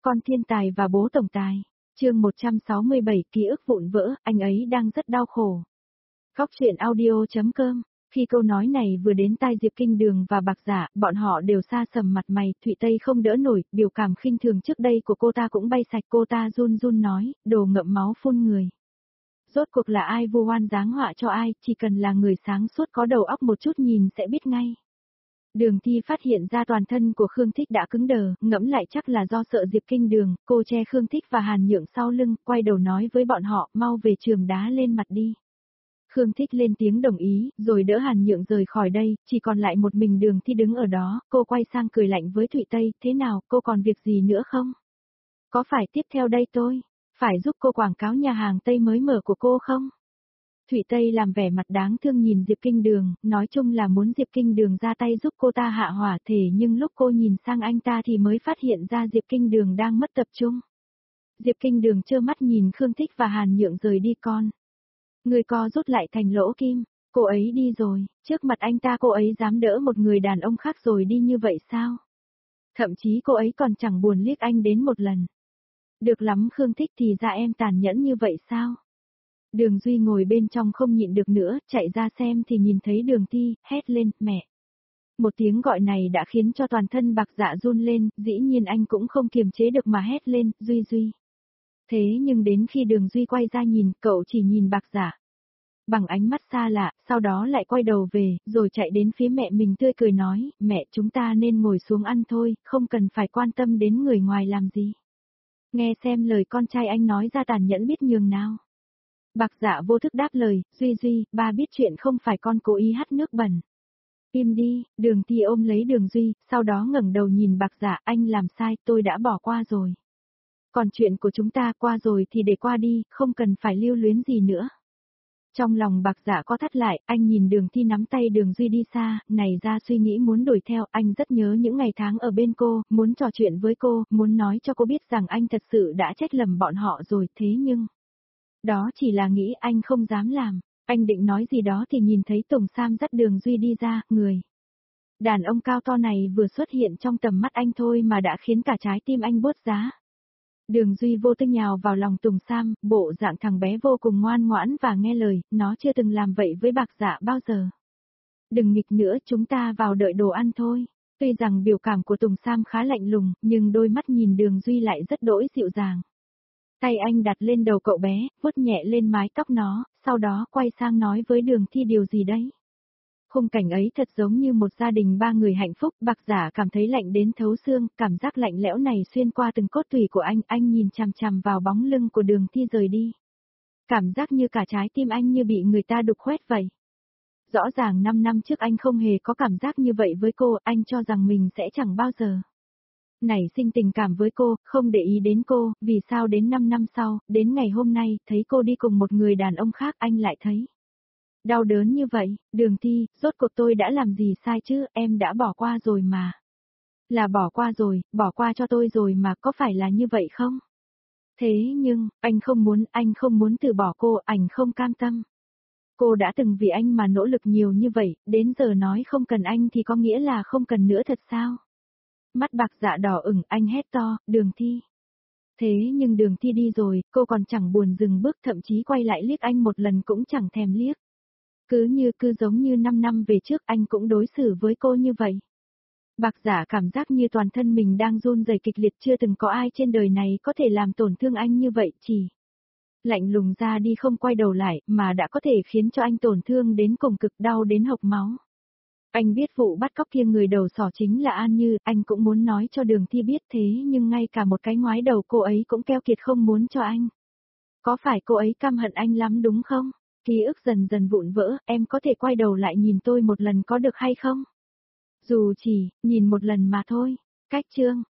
Con thiên tài và bố tổng tài. Chương 167 ký ức vụn vỡ, anh ấy đang rất đau khổ. Góc truyện audio.com. Khi câu nói này vừa đến tai Diệp Kinh Đường và Bạc Dạ, bọn họ đều sa sầm mặt mày, Thụy Tây không đỡ nổi, biểu cảm khinh thường trước đây của cô ta cũng bay sạch, cô ta run run nói, đồ ngậm máu phun người. Rốt cuộc là ai vu oan giáng họa cho ai, chỉ cần là người sáng suốt có đầu óc một chút nhìn sẽ biết ngay. Đường Thi phát hiện ra toàn thân của Khương Thích đã cứng đờ, ngẫm lại chắc là do sợ Diệp Kinh Đường, cô che Khương Thích và Hàn Nhượng sau lưng, quay đầu nói với bọn họ, mau về chườm đá lên mặt đi. Khương Thích lên tiếng đồng ý, rồi đỡ Hàn Nhượng rời khỏi đây, chỉ còn lại một mình Đường Thi đứng ở đó, cô quay sang cười lạnh với Thụy Tây, thế nào, cô còn việc gì nữa không? Có phải tiếp theo đây tôi, phải giúp cô quảng cáo nhà hàng Tây mới mở của cô không? Thụy Tây làm vẻ mặt đáng thương nhìn Diệp Kinh Đường, nói chung là muốn Diệp Kinh Đường ra tay giúp cô ta hạ hỏa thể, nhưng lúc cô nhìn sang anh ta thì mới phát hiện ra Diệp Kinh Đường đang mất tập trung. Diệp Kinh Đường trơ mắt nhìn Khương Thích và Hàn Nhượng rời đi con. Người co rút lại thành lỗ kim, cô ấy đi rồi, trước mặt anh ta cô ấy dám đỡ một người đàn ông khác rồi đi như vậy sao? Thậm chí cô ấy còn chẳng buồn liếc anh đến một lần. Được lắm Khương Thích, thì ra em tàn nhẫn như vậy sao? Đường Duy ngồi bên trong không nhịn được nữa, chạy ra xem thì nhìn thấy Đường Thi, hét lên, mẹ. Một tiếng gọi này đã khiến cho toàn thân Bạc Dạ run lên, dĩ nhiên anh cũng không kiềm chế được mà hét lên, Duy Duy. Thế nhưng đến khi Đường Duy quay ra nhìn, cậu chỉ nhìn Bạc Dạ bằng ánh mắt xa lạ, sau đó lại quay đầu về, rồi chạy đến phía mẹ mình tươi cười nói, mẹ chúng ta nên ngồi xuống ăn thôi, không cần phải quan tâm đến người ngoài làm gì. Nghe xem lời con trai anh nói ra tàn nhẫn biết nhường nào. Bạc Dạ vô thức đáp lời, Duy Duy, ba biết chuyện không phải con cố ý hắt nước bẩn. Im đi, Đường Thi ôm lấy Đường Duy, sau đó ngẩng đầu nhìn Bạc Dạ, anh làm sai, tôi đã bỏ qua rồi. Còn chuyện của chúng ta qua rồi thì để qua đi, không cần phải lưu luyến gì nữa. Trong lòng Bạc Dạ có thắt lại, anh nhìn Đường Thi nắm tay Đường Duy đi xa, này ra suy nghĩ muốn đuổi theo, anh rất nhớ những ngày tháng ở bên cô, muốn trò chuyện với cô, muốn nói cho cô biết rằng anh thật sự đã trách lầm bọn họ rồi, thế nhưng... Đó chỉ là nghĩ, anh không dám làm. Anh định nói gì đó thì nhìn thấy Tùng Sam dắt Đường Duy đi ra, người. Đàn ông cao to này vừa xuất hiện trong tầm mắt anh thôi mà đã khiến cả trái tim anh buốt giá. Đường Duy vô tư nhào vào lòng Tùng Sam, bộ dạng thằng bé vô cùng ngoan ngoãn và nghe lời, nó chưa từng làm vậy với Bạc Dạ bao giờ. Đừng nghịch nữa, chúng ta vào đợi đồ ăn thôi. Tuy rằng biểu cảm của Tùng Sam khá lạnh lùng, nhưng đôi mắt nhìn Đường Duy lại rất đỗi dịu dàng. Tay anh đặt lên đầu cậu bé, vuốt nhẹ lên mái tóc nó, sau đó quay sang nói với Đường Thi điều gì đấy. Khung cảnh ấy thật giống như một gia đình ba người hạnh phúc, Bạc Dạ cảm thấy lạnh đến thấu xương, cảm giác lạnh lẽo này xuyên qua từng cốt tủy của anh nhìn chằm chằm vào bóng lưng của Đường Thi rời đi. Cảm giác như cả trái tim anh như bị người ta đục khoét vậy. Rõ ràng 5 năm trước anh không hề có cảm giác như vậy với cô, anh cho rằng mình sẽ chẳng bao giờ nảy sinh tình cảm với cô, không để ý đến cô, vì sao đến 5 năm sau, đến ngày hôm nay, thấy cô đi cùng một người đàn ông khác anh lại thấy đau đớn như vậy. Đường Thi, rốt cuộc tôi đã làm gì sai chứ, em đã bỏ qua rồi mà. Là bỏ qua rồi, bỏ qua cho tôi rồi mà, có phải là như vậy không? Thế nhưng, anh không muốn từ bỏ cô, anh không cam tâm. Cô đã từng vì anh mà nỗ lực nhiều như vậy, đến giờ nói không cần anh thì có nghĩa là không cần nữa thật sao? Mắt Bạc Dạ đỏ ửng, anh hét to, Đường Thi. Thế nhưng Đường Thi đi rồi, cô còn chẳng buồn dừng bước, thậm chí quay lại liếc anh một lần cũng chẳng thèm liếc. Cứ giống như 5 năm về trước anh cũng đối xử với cô như vậy. Bạc Dạ cảm giác như toàn thân mình đang run rẩy kịch liệt, chưa từng có ai trên đời này có thể làm tổn thương anh như vậy, chỉ lạnh lùng ra đi không quay đầu lại, mà đã có thể khiến cho anh tổn thương đến cùng cực, đau đến hộc máu. Anh biết vụ bắt cóc kia người đầu sỏ chính là An Như, anh cũng muốn nói cho Đường Thi biết, thế nhưng ngay cả một cái ngoái đầu cô ấy cũng keo kiệt không muốn cho anh. Có phải cô ấy căm hận anh lắm đúng không? Ký ức dần dần vụn vỡ, em có thể quay đầu lại nhìn tôi một lần có được hay không? Dù chỉ, nhìn một lần mà thôi. Cách chương.